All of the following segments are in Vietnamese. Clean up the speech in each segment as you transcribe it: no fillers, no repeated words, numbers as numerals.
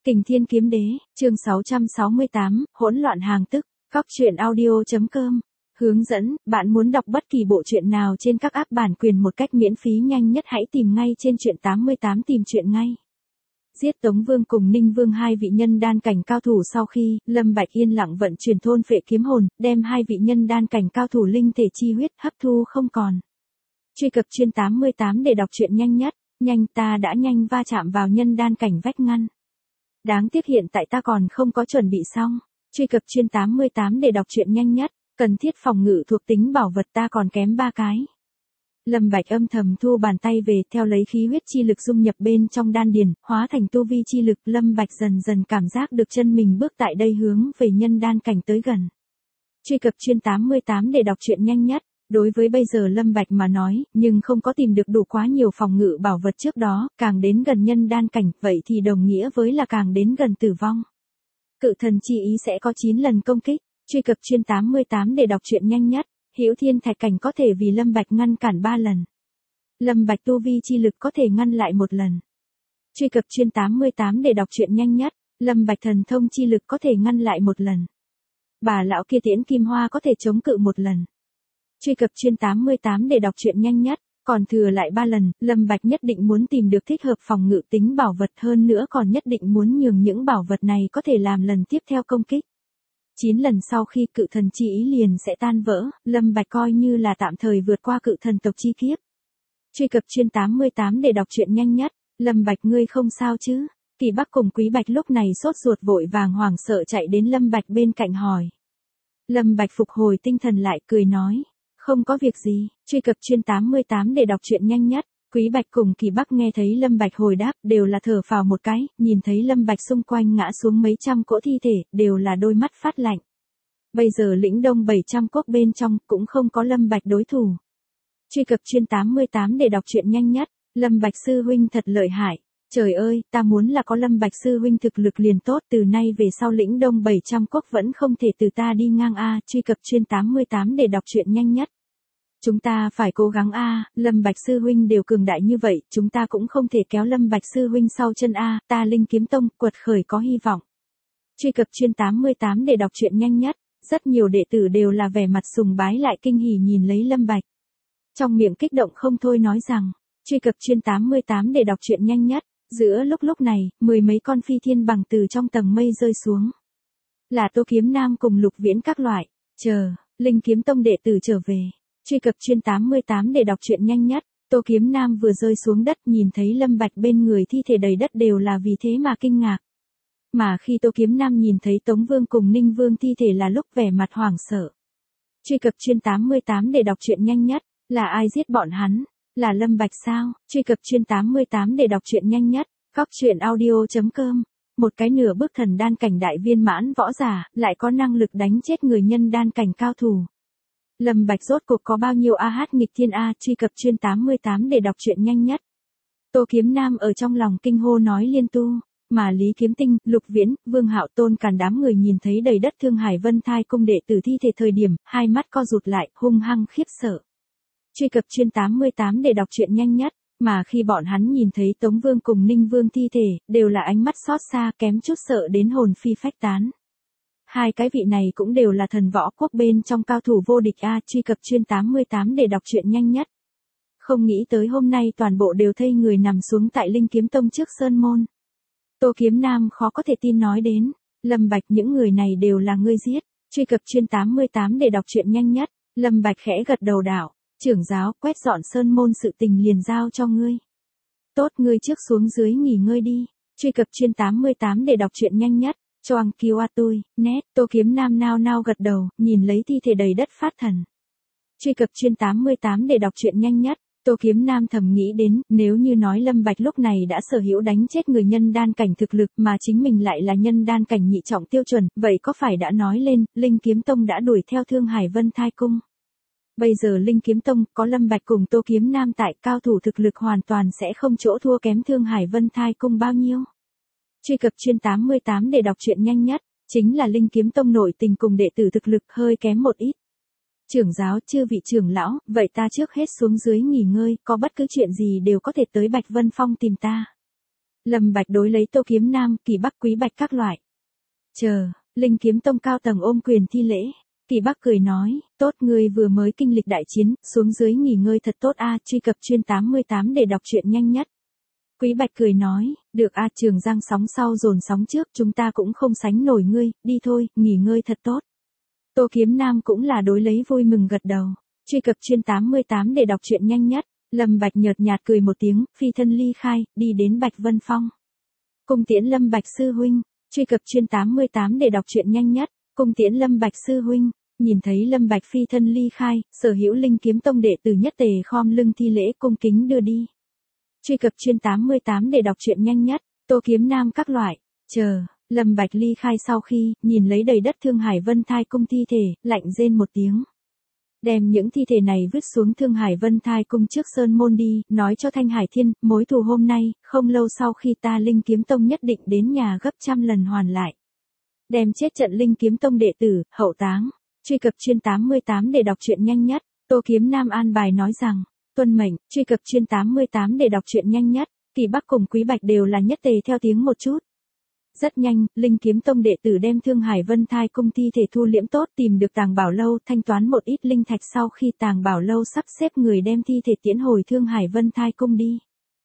Kình Thiên Kiếm Đế, chương 668, hỗn loạn hàng tức, Cóc truyện audio.com. Hướng dẫn, bạn muốn đọc bất kỳ bộ truyện nào trên các app bản quyền một cách miễn phí nhanh nhất hãy tìm ngay trên truyện 88 tìm truyện ngay. Giết Tống Vương cùng Ninh Vương hai vị nhân đan cảnh cao thủ sau khi, Lâm Bạch yên lặng vận chuyển thôn phệ kiếm hồn, đem hai vị nhân đan cảnh cao thủ linh thể chi huyết hấp thu không còn. Truy cập chuyên 88 để đọc truyện nhanh nhất, nhanh ta đã nhanh va chạm vào nhân đan cảnh vách ngăn. Đáng tiếc hiện tại ta còn không có chuẩn bị xong. Truy cập chuyên 88 để đọc truyện nhanh nhất, cần thiết phòng ngự thuộc tính bảo vật ta còn kém 3 cái. Lâm Bạch âm thầm thu bàn tay về theo lấy khí huyết chi lực dung nhập bên trong đan điền, hóa thành tu vi chi lực. Lâm Bạch dần dần cảm giác được chân mình bước tại đây hướng về nhân đan cảnh tới gần. Truy cập chuyên 88 để đọc truyện nhanh nhất. Đối với bây giờ Lâm Bạch mà nói, nhưng không có tìm được đủ quá nhiều phòng ngự bảo vật trước đó, càng đến gần nhân đan cảnh, vậy thì đồng nghĩa với là càng đến gần tử vong. Cự thần chi ý sẽ có 9 lần công kích, truy cập chuyên 88 để đọc truyện nhanh nhất, Hữu Thiên Thạch Cảnh có thể vì Lâm Bạch ngăn cản 3 lần. Lâm Bạch tu vi chi lực có thể ngăn lại 1 lần. Truy cập chuyên 88 để đọc truyện nhanh nhất, Lâm Bạch thần thông chi lực có thể ngăn lại 1 lần. Bà lão kia tiễn kim hoa có thể chống cự 1 lần. Truy cập chuyên 88 để đọc truyện nhanh nhất, còn thừa lại 3 lần, Lâm Bạch nhất định muốn tìm được thích hợp phòng ngự tính bảo vật hơn nữa còn nhất định muốn nhường những bảo vật này có thể làm lần tiếp theo công kích. 9 lần sau khi cự thần chi ý liền sẽ tan vỡ, Lâm Bạch coi như là tạm thời vượt qua cự thần tộc chi kiếp. Truy cập chuyên 88 để đọc truyện nhanh nhất, Lâm Bạch ngươi không sao chứ? Kỳ Bắc cùng Quý Bạch lúc này sốt ruột vội vàng hoảng sợ chạy đến Lâm Bạch bên cạnh hỏi. Lâm Bạch phục hồi tinh thần lại cười nói. Không có việc gì, truy cập chuyên 88 để đọc truyện nhanh nhất. Quý Bạch cùng Kỳ Bắc nghe thấy Lâm Bạch hồi đáp, đều là thở phào một cái, nhìn thấy Lâm Bạch xung quanh ngã xuống mấy trăm cỗ thi thể, đều là đôi mắt phát lạnh. Bây giờ lĩnh đông 700 quốc bên trong, cũng không có Lâm Bạch đối thủ. Truy cập chuyên 88 để đọc truyện nhanh nhất, Lâm Bạch sư huynh thật lợi hại. Trời ơi, ta muốn là có Lâm Bạch sư huynh thực lực liền tốt, từ nay về sau lĩnh đông 700 quốc vẫn không thể từ ta đi ngang a. Truy cập chuyên 88 để đọc truyện nhanh nhất. Chúng ta phải cố gắng a, Lâm Bạch sư huynh đều cường đại như vậy, chúng ta cũng không thể kéo Lâm Bạch sư huynh sau chân a, ta Linh Kiếm Tông quật khởi có hy vọng. Truy cập chuyên 88 để đọc truyện nhanh nhất, rất nhiều đệ tử đều là vẻ mặt sùng bái lại kinh hỉ nhìn lấy Lâm Bạch. Trong miệng kích động không thôi nói rằng, truy cập chuyên 88 để đọc truyện nhanh nhất, giữa lúc này, 10 mấy con phi thiên bằng từ trong tầng mây rơi xuống. Là Tô Kiếm Nam cùng Lục Viễn các loại, chờ, Linh Kiếm Tông đệ tử trở về. Truy cập chuyên 88 để đọc truyện nhanh nhất, Tô Kiếm Nam vừa rơi xuống đất nhìn thấy Lâm Bạch bên người thi thể đầy đất đều là vì thế mà kinh ngạc. Mà khi Tô Kiếm Nam nhìn thấy Tống Vương cùng Ninh Vương thi thể là lúc vẻ mặt hoảng sợ. Truy cập chuyên 88 để đọc truyện nhanh nhất, là ai giết bọn hắn? Là Lâm Bạch sao? Truy cập chuyên 88 để đọc truyện nhanh nhất, Cóc truyện audio.com. Một cái nửa bước thần đan cảnh đại viên mãn võ giả, lại có năng lực đánh chết người nhân đan cảnh cao thủ. Lâm Bạch rốt cuộc có bao nhiêu AH nghịch thiên a, truy cập chuyên 88 để đọc truyện nhanh nhất. Tô Kiếm Nam ở trong lòng kinh hô nói liên tu, mà Lý Kiếm Tinh, Lục Viễn, Vương Hạo Tôn càn đám người nhìn thấy đầy đất Thương Hải Vân Thai cung đệ tử thi thể thời điểm, hai mắt co rụt lại, hung hăng khiếp sợ. Truy cập chuyên 88 để đọc truyện nhanh nhất, mà khi bọn hắn nhìn thấy Tống Vương cùng Ninh Vương thi thể, đều là ánh mắt xót xa kém chút sợ đến hồn phi phách tán. Hai cái vị này cũng đều là thần võ quốc bên trong cao thủ vô địch a, truy cập chuyên 88 để đọc truyện nhanh nhất. Không nghĩ tới hôm nay toàn bộ đều thây người nằm xuống tại Linh Kiếm Tông trước sơn môn. Tô Kiếm Nam khó có thể tin nói đến, Lâm Bạch những người này đều là ngươi giết, truy cập chuyên 88 để đọc truyện nhanh nhất, Lâm Bạch khẽ gật đầu đạo, trưởng giáo quét dọn sơn môn sự tình liền giao cho ngươi. Tốt ngươi trước xuống dưới nghỉ ngơi đi, truy cập chuyên 88 để đọc truyện nhanh nhất. Choang kiêu a tôi, nét, Tô Kiếm Nam nao nao gật đầu, nhìn lấy thi thể đầy đất phát thần. Truy cập chuyên 88 để đọc truyện nhanh nhất, Tô Kiếm Nam thầm nghĩ đến, nếu như nói Lâm Bạch lúc này đã sở hữu đánh chết người nhân đan cảnh thực lực mà chính mình lại là nhân đan cảnh nhị trọng tiêu chuẩn, vậy có phải đã nói lên, Linh Kiếm Tông đã đuổi theo Thương Hải Vân Thai cung. Bây giờ Linh Kiếm Tông có Lâm Bạch cùng Tô Kiếm Nam tại, cao thủ thực lực hoàn toàn sẽ không chỗ thua kém Thương Hải Vân Thai cung bao nhiêu. Truy cập chuyên 88 để đọc truyện nhanh nhất, chính là Linh Kiếm Tông nội tình cùng đệ tử thực lực hơi kém một ít. Trưởng giáo chư vị trưởng lão, vậy ta trước hết xuống dưới nghỉ ngơi, có bất cứ chuyện gì đều có thể tới Bạch Vân Phong tìm ta. Lâm Bạch đối lấy Tô Kiếm Nam, Kỳ Bắc Quý Bạch các loại. Chờ, Linh Kiếm Tông cao tầng ôm quyền thi lễ. Kỳ Bắc cười nói, tốt, ngươi vừa mới kinh lịch đại chiến, xuống dưới nghỉ ngơi thật tốt a, truy cập chuyên 88 để đọc truyện nhanh nhất. Quý Bạch cười nói, được a, Trường Giang sóng sau dồn sóng trước, chúng ta cũng không sánh nổi ngươi, đi thôi, nghỉ ngơi thật tốt. Tô Kiếm Nam cũng là đối lấy vui mừng gật đầu. Truy cập chuyên 88 để đọc truyện nhanh nhất. Lâm Bạch nhợt nhạt cười một tiếng, phi thân ly khai, đi đến Bạch Vân Phong. Cung tiễn Lâm Bạch sư huynh. Truy cập chuyên 88 để đọc truyện nhanh nhất. Cung tiễn Lâm Bạch sư huynh. Nhìn thấy Lâm Bạch phi thân ly khai, Sở Hữu Linh Kiếm Tông đệ tử nhất tề khom lưng thi lễ cung kính đưa đi. Truy cập chuyên 88 để đọc truyện nhanh nhất. Tô Kiếm Nam các loại. Chờ, Lâm Bạch ly khai sau khi, nhìn lấy đầy đất Thương Hải Vân Thai cung thi thể, lạnh rên một tiếng. Đem những thi thể này vứt xuống Thương Hải Vân Thai cung trước sơn môn đi, nói cho Thanh Hải Thiên, mối thù hôm nay, không lâu sau khi ta Linh Kiếm Tông nhất định đến nhà gấp trăm lần hoàn lại. Đem chết trận Linh Kiếm Tông đệ tử, hậu táng. Truy cập chuyên 88 để đọc truyện nhanh nhất. Tô Kiếm Nam an bài nói rằng, tuân mệnh. Truy cập chuyên 88 để đọc truyện nhanh nhất. Kỳ Bắc cùng Quý Bạch đều là nhất tề theo tiếng một chút. Rất nhanh, Linh Kiếm Tông đệ tử đem Thương Hải Vân Thai cung thi thể thu liễm tốt, tìm được Tàng Bảo Lâu, thanh toán một ít linh thạch sau khi Tàng Bảo Lâu sắp xếp người đem thi thể tiễn hồi Thương Hải Vân Thai cung đi.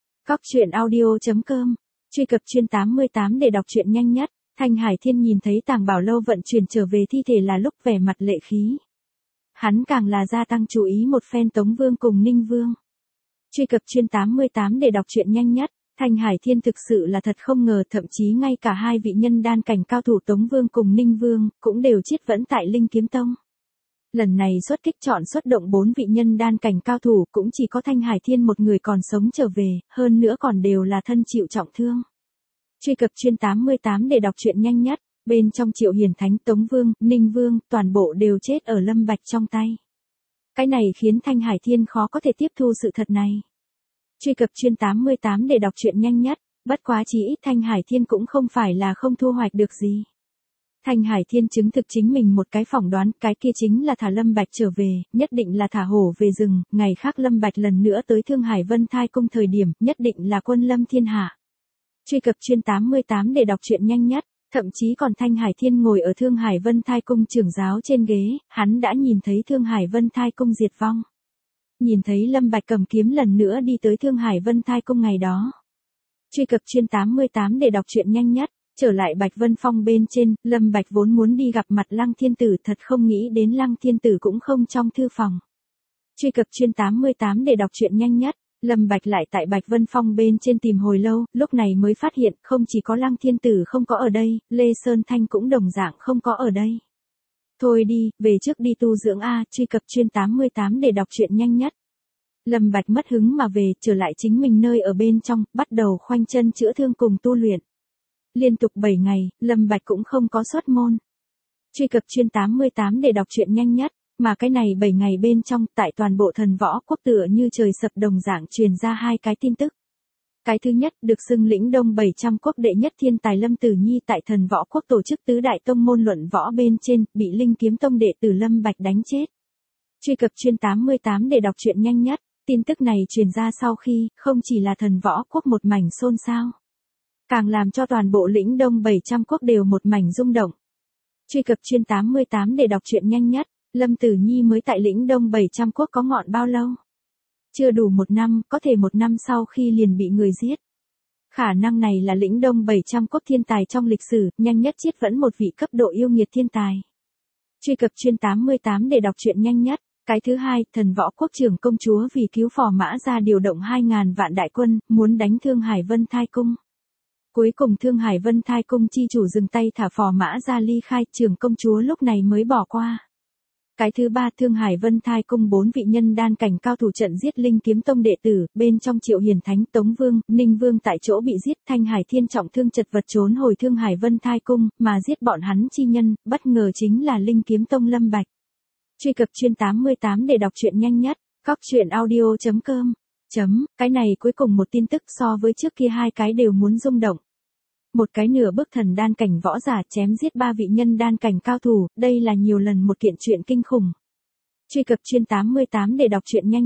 Coctruyện.audio.com. Truy cập chuyên 88 để đọc truyện nhanh nhất. Thanh Hải Thiên nhìn thấy Tàng Bảo Lâu vận chuyển trở về thi thể là lúc vẻ mặt lệ khí. Hắn càng là gia tăng chú ý một phen Tống Vương cùng Ninh Vương. Truy cập chuyên 88 để đọc truyện nhanh nhất. Thanh Hải Thiên thực sự là thật không ngờ, thậm chí ngay cả hai vị nhân đan cảnh cao thủ Tống Vương cùng Ninh Vương, cũng đều chết vẫn tại Linh Kiếm Tông. Lần này xuất kích chọn xuất động 4 vị nhân đan cảnh cao thủ, cũng chỉ có Thanh Hải Thiên một người còn sống trở về, hơn nữa còn đều là thân chịu trọng thương. Truy cập chuyên 88 để đọc truyện nhanh nhất. Bên trong Triệu Hiền Thánh, Tống Vương, Ninh Vương, toàn bộ đều chết ở Lâm Bạch trong tay. Cái này khiến Thanh Hải Thiên khó có thể tiếp thu sự thật này. Truy cập chuyên 88 để đọc truyện nhanh nhất. Bất quá chí ít Thanh Hải Thiên cũng không phải là không thu hoạch được gì. Thanh Hải Thiên chứng thực chính mình một cái phỏng đoán, cái kia chính là thả Lâm Bạch trở về, nhất định là thả hổ về rừng, ngày khác Lâm Bạch lần nữa tới Thương Hải Vân Thai cung thời điểm, nhất định là quân lâm thiên hạ. Truy cập chuyên 88 để đọc truyện nhanh nhất. Thậm chí còn Thanh Hải Thiên ngồi ở Thương Hải Vân Thai cung trưởng giáo trên ghế, hắn đã nhìn thấy Thương Hải Vân Thai cung diệt vong. Nhìn thấy Lâm Bạch cầm kiếm lần nữa đi tới Thương Hải Vân Thai cung ngày đó. Truy cập chuyên 88 để đọc truyện nhanh nhất. Trở lại Bạch Vân Phong bên trên, Lâm Bạch vốn muốn đi gặp mặt Lăng Thiên Tử, thật không nghĩ đến Lăng Thiên Tử cũng không trong thư phòng. Truy cập chuyên 88 để đọc truyện nhanh nhất. Lâm Bạch lại tại Bạch Vân Phong bên trên tìm hồi lâu, lúc này mới phát hiện không chỉ có Lăng Thiên Tử không có ở đây, Lê Sơn Thanh cũng đồng dạng không có ở đây. Thôi đi, về trước đi tu dưỡng a, truy cập chuyên 88 để đọc truyện nhanh nhất. Lâm Bạch mất hứng mà về, trở lại chính mình nơi ở bên trong, bắt đầu khoanh chân chữa thương cùng tu luyện. Liên tục 7 ngày, Lâm Bạch cũng không có xuất môn. Truy cập chuyên 88 để đọc truyện nhanh nhất. Mà cái này 7 ngày bên trong, tại toàn bộ Thần Võ Quốc tựa như trời sập đồng dạng truyền ra hai cái tin tức. Cái thứ nhất, được xưng lĩnh Đông 700 quốc đệ nhất thiên tài Lâm Tử Nhi tại Thần Võ Quốc tổ chức tứ đại tông môn luận võ bên trên, bị Linh Kiếm Tông đệ tử Lâm Bạch đánh chết. Truy cập chuyên 88 để đọc truyện nhanh nhất. Tin tức này truyền ra sau khi, không chỉ là Thần Võ Quốc một mảnh xôn xao, càng làm cho toàn bộ lĩnh Đông 700 quốc đều một mảnh rung động. Truy cập chuyên 88 để đọc truyện nhanh nhất. Lâm Tử Nhi mới tại lĩnh Đông 700 quốc có ngọn bao lâu? Chưa đủ 1 năm, có thể 1 năm sau khi liền bị người giết. Khả năng này là lĩnh Đông 700 quốc thiên tài trong lịch sử, nhanh nhất chết vẫn một vị cấp độ yêu nghiệt thiên tài. Truy cập chuyên 88 để đọc truyện nhanh nhất. Cái thứ hai, Thần Võ Quốc trưởng công chúa vì cứu Phò Mã ra điều động 2.000 vạn đại quân, muốn đánh Thương Hải Vân Thai cung. Cuối cùng Thương Hải Vân Thai cung chi chủ dừng tay thả Phò Mã ra ly khai, trưởng công chúa lúc này mới bỏ qua. Cái thứ ba, Thương Hải Vân Thai cung 4 vị nhân đan cảnh cao thủ trận giết Linh Kiếm Tông đệ tử, bên trong Triệu Hiền Thánh, Tống Vương, Ninh Vương tại chỗ bị giết, Thanh Hải Thiên trọng thương chật vật trốn hồi Thương Hải Vân Thai cung, mà giết bọn hắn chi nhân, bất ngờ chính là Linh Kiếm Tông Lâm Bạch. Truy cập chuyên 88 để đọc truyện nhanh nhất. Coctruyện.audio.com. Cái này cuối cùng một tin tức so với trước kia hai cái đều muốn rung động. Một cái nửa bước thần đan cảnh võ giả chém giết 3 vị nhân đan cảnh cao thủ, đây là nhiều lần một kiện chuyện kinh khủng. Truy cập chuyên 88 để đọc truyện nhanh nhất.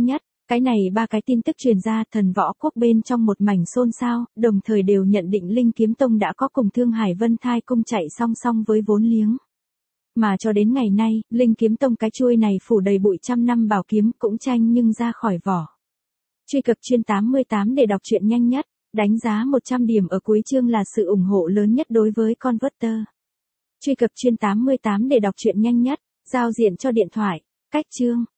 Cái này ba cái tin tức truyền ra, thần võ quốc bên trong một mảnh xôn xao, đồng thời đều nhận định Linh Kiếm Tông đã có cùng Thương Hải Vân Thai cung chạy song song với vốn liếng. Mà cho đến ngày nay, Linh Kiếm Tông cái chuôi này phủ đầy bụi trăm năm bảo kiếm cũng tranh nhưng ra khỏi vỏ. Truy cập chuyên 88 để đọc truyện nhanh nhất, đánh giá 100 điểm ở cuối chương là sự ủng hộ lớn nhất đối với Converter. Truy cập chuyên 88 để đọc truyện nhanh nhất, giao diện cho điện thoại, cách chương.